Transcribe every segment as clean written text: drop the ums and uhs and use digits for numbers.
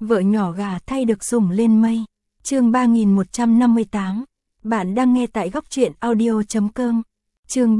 Vợ nhỏ gà thay được sủng lên mây. Chương 3158. Bạn đang nghe tại góc truyện audio.com. Chương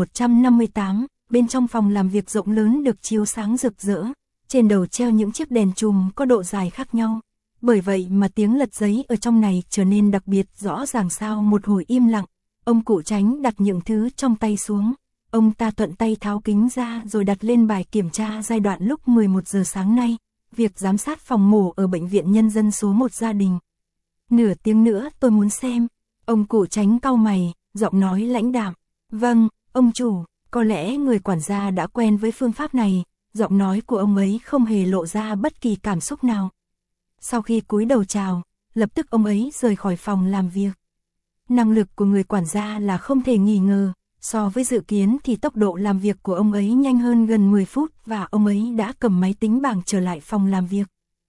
3158. Bên trong phòng làm việc rộng lớn được chiếu sáng rực rỡ, trên đầu treo những chiếc đèn chùm có độ dài khác nhau. Bởi vậy mà tiếng lật giấy ở trong này trở nên đặc biệt rõ ràng. Sau một hồi im lặng, ông cụ Tránh đặt những thứ trong tay xuống. Ông ta thuận tay tháo kính ra rồi đặt lên bài kiểm tra giai đoạn lúc 11 giờ sáng nay, việc giám sát phòng mổ ở Bệnh viện Nhân dân số 1 gia đình. Nửa tiếng nữa tôi muốn xem. Ông cụ Tránh cau mày, giọng nói lãnh đạm. Vâng, ông chủ. Có lẽ người quản gia đã quen với phương pháp này, giọng nói của ông ấy không hề lộ ra bất kỳ cảm xúc nào. Sau khi cúi đầu chào, lập tức ông ấy rời khỏi phòng làm việc. Năng lực của người quản gia là không thể nghi ngờ, so với dự kiến thì tốc độ làm việc của ông ấy nhanh hơn gần 10 phút và ông ấy đã cầm máy tính bảng trở lại phòng làm việc.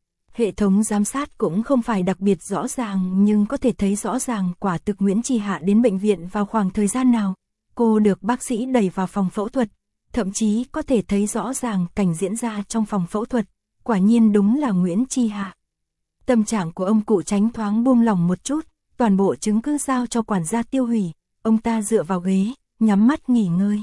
Hệ thống giám sát cũng không phải đặc biệt rõ ràng nhưng có thể thấy rõ ràng quả thực Nguyễn Chi Hạ đến bệnh viện vào khoảng thời gian nào. Cô được bác sĩ đẩy vào phòng phẫu thuật, thậm chí có thể thấy rõ ràng cảnh diễn ra trong phòng phẫu thuật, quả nhiên đúng là Nguyễn Chi Hạ. Tâm trạng của ông cụ Tránh thoáng buông lỏng một chút, toàn bộ chứng cứ giao cho quản gia tiêu hủy, ông ta dựa vào ghế, nhắm mắt nghỉ ngơi.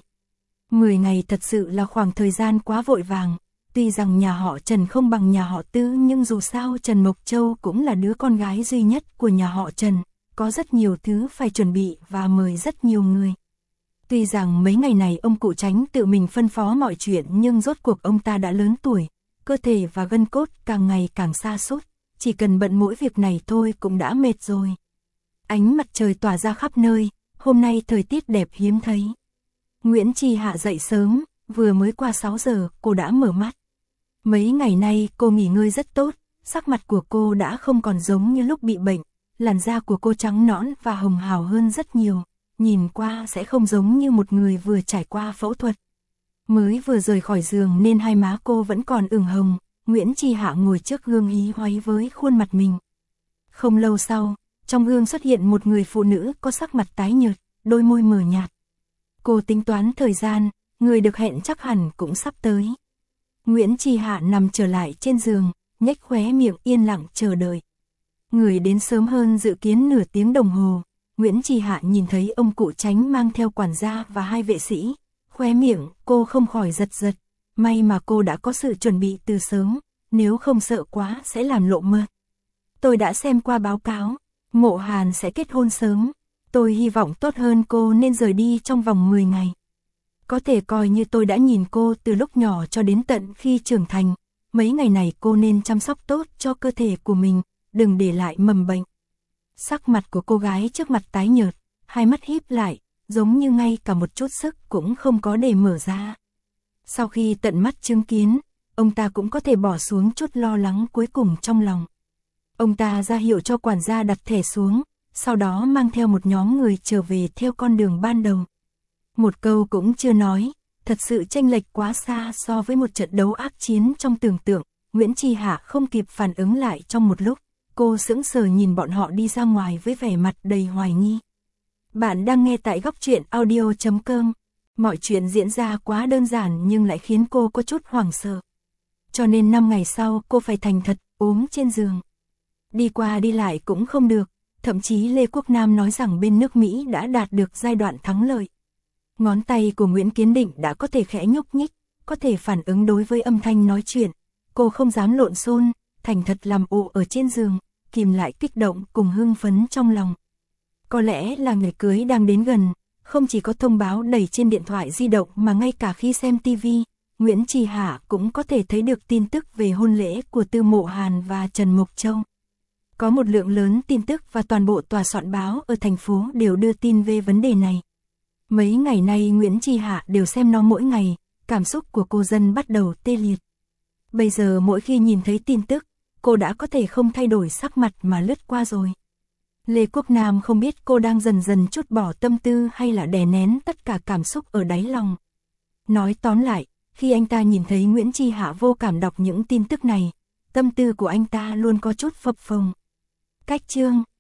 10 ngày thật sự là khoảng thời gian quá vội vàng, tuy rằng nhà họ Trần không bằng nhà họ Tư nhưng dù sao Trần Mộc Châu cũng là đứa con gái duy nhất của nhà họ Trần, có rất nhiều thứ phải chuẩn bị và mời rất nhiều người. Tuy rằng mấy ngày này ông cụ Tránh tự mình phân phó mọi chuyện nhưng rốt cuộc ông ta đã lớn tuổi, cơ thể và gân cốt càng ngày càng sa sút, chỉ cần bận mỗi việc này thôi cũng đã mệt rồi. Ánh mặt trời tỏa ra khắp nơi, hôm nay thời tiết đẹp hiếm thấy. Nguyễn Chi Hạ dậy sớm, vừa mới qua 6 giờ cô đã mở mắt. Mấy ngày nay cô nghỉ ngơi rất tốt, sắc mặt của cô đã không còn giống như lúc bị bệnh, làn da của cô trắng nõn và hồng hào hơn rất nhiều. Nhìn qua sẽ không giống như một người vừa trải qua phẫu thuật. Mới vừa rời khỏi giường nên hai má cô vẫn còn ửng hồng, Nguyễn Chi Hạ ngồi trước gương hí hoáy với khuôn mặt mình. Không lâu sau, trong gương xuất hiện một người phụ nữ có sắc mặt tái nhợt, đôi môi mờ nhạt. Cô tính toán thời gian, người được hẹn chắc hẳn cũng sắp tới. Nguyễn Chi Hạ nằm trở lại trên giường, nhếch khóe miệng yên lặng chờ đợi. Người đến sớm hơn dự kiến nửa tiếng đồng hồ. Nguyễn Chi Hạ nhìn thấy ông cụ Tránh mang theo quản gia và hai vệ sĩ, khóe miệng cô không khỏi giật giật, may mà cô đã có sự chuẩn bị từ sớm, nếu không sợ quá sẽ làm lộ mật. Tôi đã xem qua báo cáo, Mộ Hàn sẽ kết hôn sớm, tôi hy vọng tốt hơn cô nên rời đi trong vòng 10 ngày. Có thể coi như tôi đã nhìn cô từ lúc nhỏ cho đến tận khi trưởng thành, mấy ngày này cô nên chăm sóc tốt cho cơ thể của mình, đừng để lại mầm bệnh. Sắc mặt của cô gái trước mặt tái nhợt, hai mắt híp lại, giống như ngay cả một chút sức cũng không có để mở ra. Sau khi tận mắt chứng kiến, ông ta cũng có thể bỏ xuống chút lo lắng cuối cùng trong lòng. Ông ta ra hiệu cho quản gia đặt thẻ xuống, sau đó mang theo một nhóm người trở về theo con đường ban đầu. Một câu cũng chưa nói, thật sự chênh lệch quá xa so với một trận đấu ác chiến trong tưởng tượng, Nguyễn Chi Hạ không kịp phản ứng lại trong một lúc. Cô sững sờ nhìn bọn họ đi ra ngoài với vẻ mặt đầy hoài nghi. Bạn đang nghe tại góc truyện audio.com. Mọi chuyện diễn ra quá đơn giản nhưng lại khiến cô có chút hoảng sợ. Cho nên 5 ngày sau cô phải thành thật, ốm trên giường. Đi qua đi lại cũng không được, thậm chí Lê Quốc Nam nói rằng bên nước Mỹ đã đạt được giai đoạn thắng lợi. Ngón tay của Nguyễn Kiến Định đã có thể khẽ nhúc nhích, có thể phản ứng đối với âm thanh nói chuyện. Cô không dám lộn xộn, thành thật làm ụ ở trên giường, kìm lại kích động cùng hưng phấn trong lòng. Có lẽ là ngày cưới đang đến gần, không chỉ có thông báo đẩy trên điện thoại di động mà ngay cả khi xem TV, Nguyễn Chi Hạ cũng có thể thấy được tin tức về hôn lễ của Tư Mộ Hàn và Trần Mộc Châu. Có một lượng lớn tin tức và toàn bộ tòa soạn báo ở thành phố đều đưa tin về vấn đề này. Mấy ngày nay Nguyễn Chi Hạ đều xem nó mỗi ngày, cảm xúc của cô dân bắt đầu tê liệt. Bây giờ mỗi khi nhìn thấy tin tức, cô đã có thể không thay đổi sắc mặt mà lướt qua rồi. Lê Quốc Nam không biết cô đang dần dần trút bỏ tâm tư hay là đè nén tất cả cảm xúc ở đáy lòng. Nói tóm lại, khi anh ta nhìn thấy Nguyễn Chi Hạ vô cảm đọc những tin tức này, tâm tư của anh ta luôn có chút phập phồng. Cách chương